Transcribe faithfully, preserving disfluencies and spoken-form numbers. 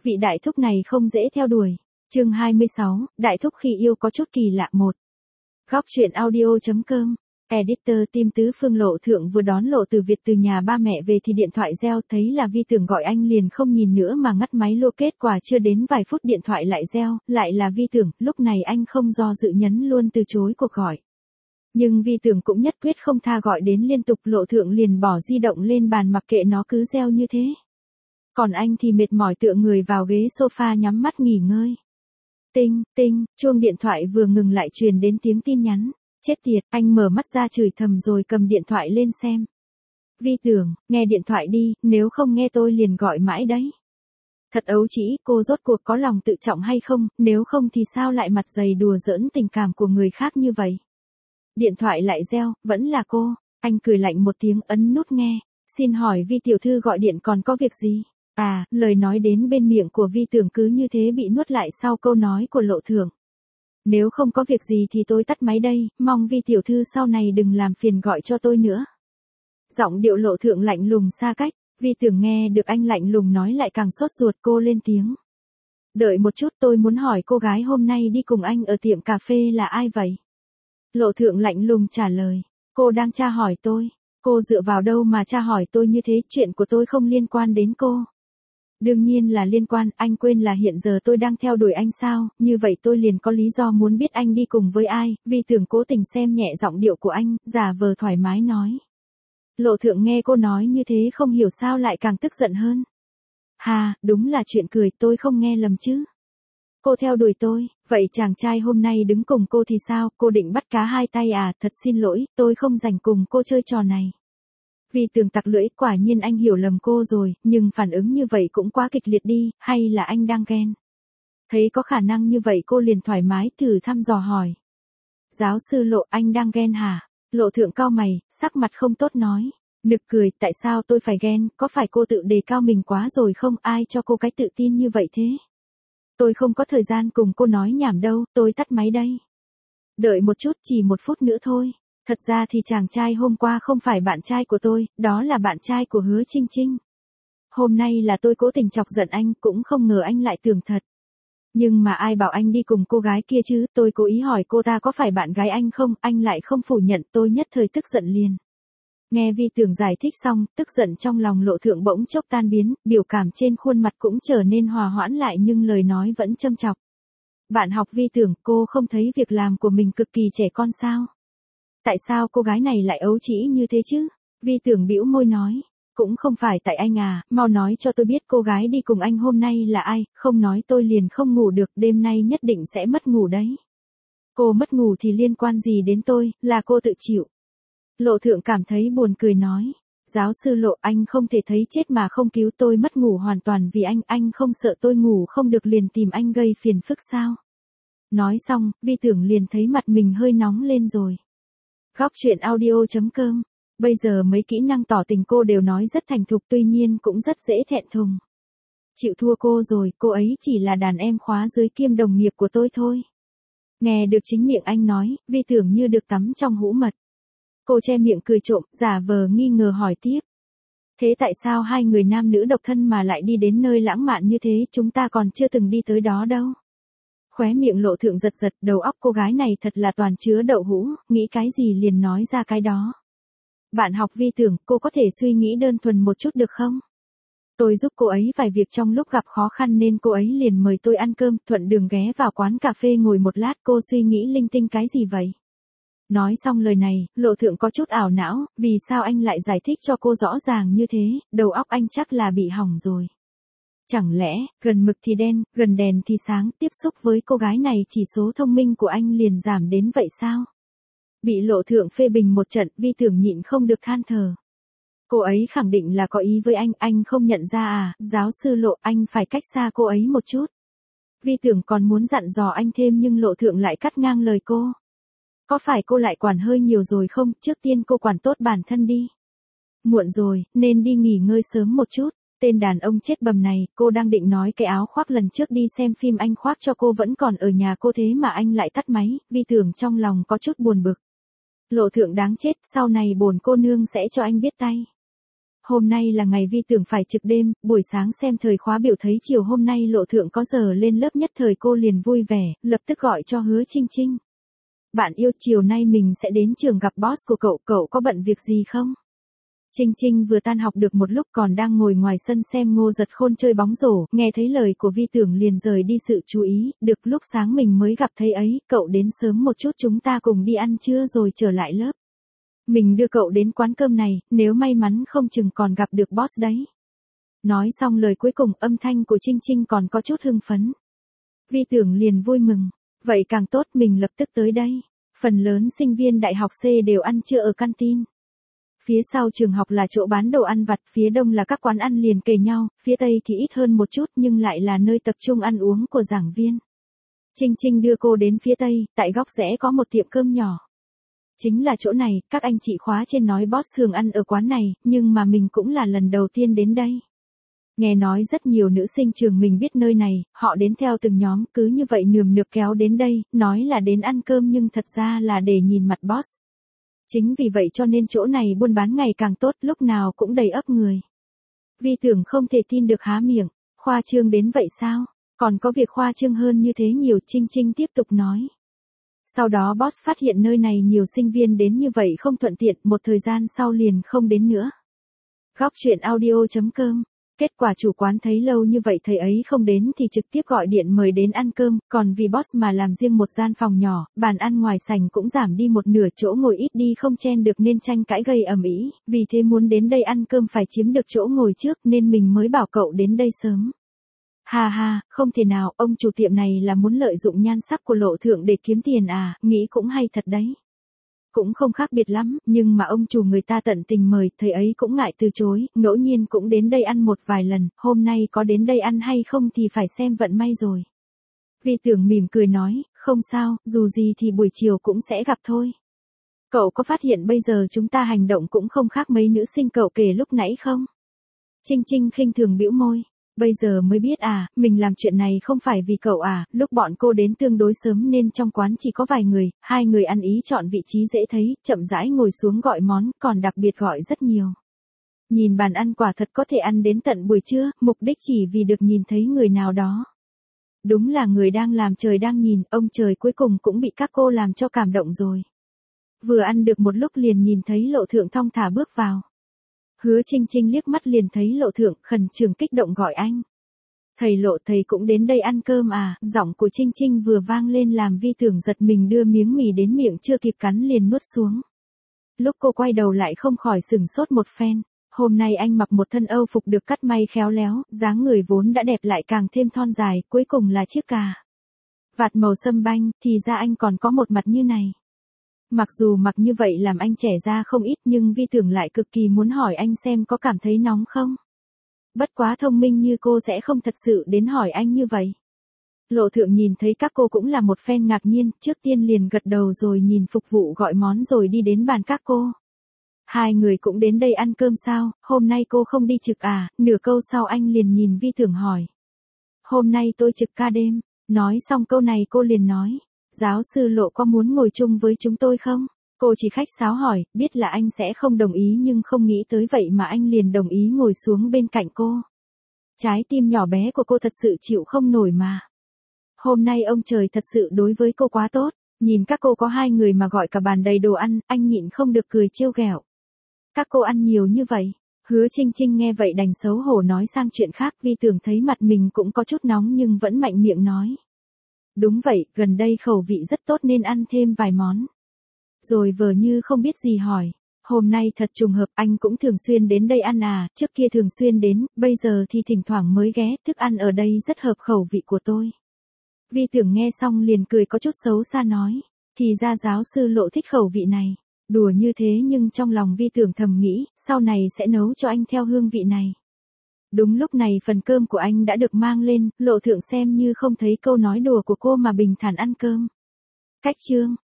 Vị đại thúc này không dễ theo đuổi. Chương hai mươi sáu, đại thúc khi yêu có chút kỳ lạ một. Góc truyện audio.com. Editor team tứ phương Lộ Thượng vừa đón Lộ Từ Việt từ nhà ba mẹ về thì điện thoại reo, thấy là Vi Tưởng gọi anh liền không nhìn nữa mà ngắt máy lô. Kết quả chưa đến vài phút điện thoại lại reo, lại là Vi Tưởng, lúc này anh không do dự nhấn luôn từ chối cuộc gọi. Nhưng Vi Tưởng cũng nhất quyết không tha, gọi đến liên tục. Lộ Thượng liền bỏ di động lên bàn mặc kệ nó cứ reo như thế. Còn anh thì mệt mỏi tựa người vào ghế sofa nhắm mắt nghỉ ngơi. Tinh, tinh, chuông điện thoại vừa ngừng lại truyền đến tiếng tin nhắn. Chết tiệt, anh mở mắt ra chửi thầm rồi cầm điện thoại lên xem. Vi Tưởng, nghe điện thoại đi, nếu không nghe tôi liền gọi mãi đấy. Thật ấu trĩ, cô rốt cuộc có lòng tự trọng hay không, nếu không thì sao lại mặt dày đùa giỡn tình cảm của người khác như vậy. Điện thoại lại reo, vẫn là cô. Anh cười lạnh một tiếng ấn nút nghe. Xin hỏi Vi tiểu thư gọi điện còn có việc gì? À, lời nói đến bên miệng của Vi Tưởng cứ như thế bị nuốt lại sau câu nói của Lộ Thượng. Nếu không có việc gì thì tôi tắt máy đây, mong Vi tiểu thư sau này đừng làm phiền gọi cho tôi nữa. Giọng điệu Lộ Thượng lạnh lùng xa cách, Vi Tưởng nghe được anh lạnh lùng nói lại càng sốt ruột. Cô lên tiếng. Đợi một chút, tôi muốn hỏi cô gái hôm nay đi cùng anh ở tiệm cà phê là ai vậy? Lộ Thượng lạnh lùng trả lời. Cô đang tra hỏi tôi. Cô dựa vào đâu mà tra hỏi tôi như thế, chuyện của tôi không liên quan đến cô. Đương nhiên là liên quan, anh quên là hiện giờ tôi đang theo đuổi anh sao, như vậy tôi liền có lý do muốn biết anh đi cùng với ai. Vi Tưởng cố tình xem nhẹ giọng điệu của anh, giả vờ thoải mái nói. Lộ Thượng nghe cô nói như thế không hiểu sao lại càng tức giận hơn. Hà, đúng là chuyện cười, tôi không nghe lầm chứ. Cô theo đuổi tôi, vậy chàng trai hôm nay đứng cùng cô thì sao, cô định bắt cá hai tay à? Thật xin lỗi, tôi không rảnh cùng cô chơi trò này. Vi Tưởng tặc lưỡi, quả nhiên anh hiểu lầm cô rồi, nhưng phản ứng như vậy cũng quá kịch liệt đi, hay là anh đang ghen? Thấy có khả năng như vậy cô liền thoải mái thử thăm dò hỏi. Giáo sư Lộ, anh đang ghen hả? Lộ Thượng cau mày, sắc mặt không tốt nói. Nực cười, tại sao tôi phải ghen, có phải cô tự đề cao mình quá rồi không, ai cho cô cái tự tin như vậy thế? Tôi không có thời gian cùng cô nói nhảm đâu, tôi tắt máy đây. Đợi một chút, chỉ một phút nữa thôi. Thật ra thì chàng trai hôm qua không phải bạn trai của tôi, đó là bạn trai của Hứa Trinh Trinh. Hôm nay là tôi cố tình chọc giận anh, cũng không ngờ anh lại tưởng thật. Nhưng mà ai bảo anh đi cùng cô gái kia chứ, tôi cố ý hỏi cô ta có phải bạn gái anh không, anh lại không phủ nhận, tôi nhất thời tức giận liền. Nghe Vi Tưởng giải thích xong, tức giận trong lòng Lộ Thượng bỗng chốc tan biến, biểu cảm trên khuôn mặt cũng trở nên hòa hoãn lại nhưng lời nói vẫn châm chọc. Bạn học Vi Tưởng, cô không thấy việc làm của mình cực kỳ trẻ con sao? Tại sao cô gái này lại ấu trĩ như thế chứ? Vi Tưởng bĩu môi nói. Cũng không phải tại anh à, mau nói cho tôi biết cô gái đi cùng anh hôm nay là ai, không nói tôi liền không ngủ được, đêm nay nhất định sẽ mất ngủ đấy. Cô mất ngủ thì liên quan gì đến tôi, là cô tự chịu. Lộ Thượng cảm thấy buồn cười nói. Giáo sư Lộ, anh không thể thấy chết mà không cứu, tôi mất ngủ hoàn toàn vì anh, anh không sợ tôi ngủ không được liền tìm anh gây phiền phức sao? Nói xong, Vi Tưởng liền thấy mặt mình hơi nóng lên rồi. Góc truyện audio.com. Bây giờ mấy kỹ năng tỏ tình cô đều nói rất thành thục, tuy nhiên cũng rất dễ thẹn thùng. Chịu thua cô rồi, cô ấy chỉ là đàn em khóa dưới kiêm đồng nghiệp của tôi thôi. Nghe được chính miệng anh nói, Vi Tưởng như được tắm trong hũ mật. Cô che miệng cười trộm, giả vờ nghi ngờ hỏi tiếp. Thế tại sao hai người nam nữ độc thân mà lại đi đến nơi lãng mạn như thế, chúng ta còn chưa từng đi tới đó đâu. Khóe miệng Lộ Thượng giật giật, đầu óc cô gái này thật là toàn chứa đậu hũ, nghĩ cái gì liền nói ra cái đó. Bạn học Vi Tưởng, cô có thể suy nghĩ đơn thuần một chút được không? Tôi giúp cô ấy vài việc trong lúc gặp khó khăn nên cô ấy liền mời tôi ăn cơm, thuận đường ghé vào quán cà phê ngồi một lát, cô suy nghĩ linh tinh cái gì vậy? Nói xong lời này, Lộ Thượng có chút ảo não, vì sao anh lại giải thích cho cô rõ ràng như thế, đầu óc anh chắc là bị hỏng rồi. Chẳng lẽ, gần mực thì đen, gần đèn thì sáng, tiếp xúc với cô gái này chỉ số thông minh của anh liền giảm đến vậy sao? Bị Lộ Thượng phê bình một trận, Vi Tưởng nhịn không được than thở. Cô ấy khẳng định là có ý với anh, anh không nhận ra à, giáo sư Lộ, anh phải cách xa cô ấy một chút. Vi Tưởng còn muốn dặn dò anh thêm nhưng Lộ Thượng lại cắt ngang lời cô. Có phải cô lại quản hơi nhiều rồi không, trước tiên cô quản tốt bản thân đi. Muộn rồi, nên đi nghỉ ngơi sớm một chút. Tên đàn ông chết bầm này, cô đang định nói cái áo khoác lần trước đi xem phim anh khoác cho cô vẫn còn ở nhà cô thế mà anh lại tắt máy, Vi Tưởng trong lòng có chút buồn bực. Lộ Thượng đáng chết, sau này bổn cô nương sẽ cho anh biết tay. Hôm nay là ngày Vi Tưởng phải trực đêm, buổi sáng xem thời khóa biểu thấy chiều hôm nay Lộ Thượng có giờ lên lớp nhất thời cô liền vui vẻ, lập tức gọi cho Hứa Trinh Trinh. Bạn yêu, chiều nay mình sẽ đến trường gặp boss của cậu, cậu có bận việc gì không? Trinh Trinh vừa tan học được một lúc còn đang ngồi ngoài sân xem Ngô Giật Khôn chơi bóng rổ, nghe thấy lời của Vi Tưởng liền rời đi sự chú ý, được lúc sáng mình mới gặp thấy ấy, cậu đến sớm một chút chúng ta cùng đi ăn trưa rồi trở lại lớp. Mình đưa cậu đến quán cơm này, nếu may mắn không chừng còn gặp được boss đấy. Nói xong lời cuối cùng âm thanh của Trinh Trinh còn có chút hưng phấn. Vi Tưởng liền vui mừng, vậy càng tốt mình lập tức tới đây. Phần lớn sinh viên đại học C đều ăn trưa ở canteen. Phía sau trường học là chỗ bán đồ ăn vặt, phía đông là các quán ăn liền kề nhau, phía tây thì ít hơn một chút nhưng lại là nơi tập trung ăn uống của giảng viên. Trinh Trinh đưa cô đến phía tây, tại góc rẽ có một tiệm cơm nhỏ. Chính là chỗ này, các anh chị khóa trên nói boss thường ăn ở quán này, nhưng mà mình cũng là lần đầu tiên đến đây. Nghe nói rất nhiều nữ sinh trường mình biết nơi này, họ đến theo từng nhóm, cứ như vậy nườm nượp kéo đến đây, nói là đến ăn cơm nhưng thật ra là để nhìn mặt boss. Chính vì vậy cho nên chỗ này buôn bán ngày càng tốt, lúc nào cũng đầy ắp người. Vi Tưởng không thể tin được há miệng, khoa trương đến vậy sao? Còn có việc khoa trương hơn như thế nhiều, Trinh Trinh tiếp tục nói. Sau đó boss phát hiện nơi này nhiều sinh viên đến như vậy không thuận tiện, một thời gian sau liền không đến nữa. Góc truyện audio chấm com. Kết quả chủ quán thấy lâu như vậy thầy ấy không đến thì trực tiếp gọi điện mời đến ăn cơm, còn vì boss mà làm riêng một gian phòng nhỏ, bàn ăn ngoài sảnh cũng giảm đi một nửa, chỗ ngồi ít đi không chen được nên tranh cãi gây ầm ĩ, vì thế muốn đến đây ăn cơm phải chiếm được chỗ ngồi trước nên mình mới bảo cậu đến đây sớm. Ha ha, không thể nào, ông chủ tiệm này là muốn lợi dụng nhan sắc của Lộ Thượng để kiếm tiền à, nghĩ cũng hay thật đấy. Cũng không khác biệt lắm, nhưng mà ông chủ người ta tận tình mời, thầy ấy cũng ngại từ chối, ngẫu nhiên cũng đến đây ăn một vài lần, hôm nay có đến đây ăn hay không thì phải xem vận may rồi. Vi Tưởng mỉm cười nói, không sao, dù gì thì buổi chiều cũng sẽ gặp thôi. Cậu có phát hiện bây giờ chúng ta hành động cũng không khác mấy nữ sinh cậu kể lúc nãy không? Trinh Trinh khinh thường bĩu môi. Bây giờ mới biết à, mình làm chuyện này không phải vì cậu à, lúc bọn cô đến tương đối sớm nên trong quán chỉ có vài người, hai người ăn ý chọn vị trí dễ thấy, chậm rãi ngồi xuống gọi món, còn đặc biệt gọi rất nhiều. Nhìn bàn ăn quả thật có thể ăn đến tận buổi trưa, mục đích chỉ vì được nhìn thấy người nào đó. Đúng là người đang làm trời đang nhìn, ông trời cuối cùng cũng bị các cô làm cho cảm động rồi. Vừa ăn được một lúc liền nhìn thấy Lộ Thượng thong thả bước vào. Hứa Trinh Trinh liếc mắt liền thấy Lộ Thượng, khẩn trương kích động gọi anh. Thầy Lộ, thầy cũng đến đây ăn cơm à, giọng của Trinh Trinh vừa vang lên làm Vi Tưởng giật mình đưa miếng mì đến miệng chưa kịp cắn liền nuốt xuống. Lúc cô quay đầu lại không khỏi sửng sốt một phen, hôm nay anh mặc một thân Âu phục được cắt may khéo léo, dáng người vốn đã đẹp lại càng thêm thon dài, cuối cùng là chiếc cà vạt màu sâm banh, thì ra anh còn có một mặt như này. Mặc dù mặc như vậy làm anh trẻ ra không ít nhưng Vi Tưởng lại cực kỳ muốn hỏi anh xem có cảm thấy nóng không. Bất quá thông minh như cô sẽ không thật sự đến hỏi anh như vậy. Lộ Thượng nhìn thấy các cô cũng là một phen ngạc nhiên, trước tiên liền gật đầu rồi nhìn phục vụ gọi món rồi đi đến bàn các cô. Hai người cũng đến đây ăn cơm sao, hôm nay cô không đi trực à, nửa câu sau anh liền nhìn Vi Tưởng hỏi. Hôm nay tôi trực ca đêm, nói xong câu này cô liền nói. Giáo sư Lộ có muốn ngồi chung với chúng tôi không? Cô chỉ khách sáo hỏi, biết là anh sẽ không đồng ý nhưng không nghĩ tới vậy mà anh liền đồng ý ngồi xuống bên cạnh cô. Trái tim nhỏ bé của cô thật sự chịu không nổi mà. Hôm nay ông trời thật sự đối với cô quá tốt, nhìn các cô có hai người mà gọi cả bàn đầy đồ ăn, anh nhịn không được cười trêu ghẹo. Các cô ăn nhiều như vậy. Hứa Trinh Trinh nghe vậy đành xấu hổ nói sang chuyện khác, Vi Tưởng thấy mặt mình cũng có chút nóng nhưng vẫn mạnh miệng nói. Đúng vậy, gần đây khẩu vị rất tốt nên ăn thêm vài món. Rồi vờ như không biết gì hỏi. Hôm nay thật trùng hợp, anh cũng thường xuyên đến đây ăn à, trước kia thường xuyên đến, bây giờ thì thỉnh thoảng mới ghé, thức ăn ở đây rất hợp khẩu vị của tôi. Vi Tưởng nghe xong liền cười có chút xấu xa nói, thì ra giáo sư Lộ thích khẩu vị này. Đùa như thế nhưng trong lòng Vi Tưởng thầm nghĩ, sau này sẽ nấu cho anh theo hương vị này. Đúng lúc này phần cơm của anh đã được mang lên, Lộ Thượng xem như không thấy câu nói đùa của cô mà bình thản ăn cơm. Cách chương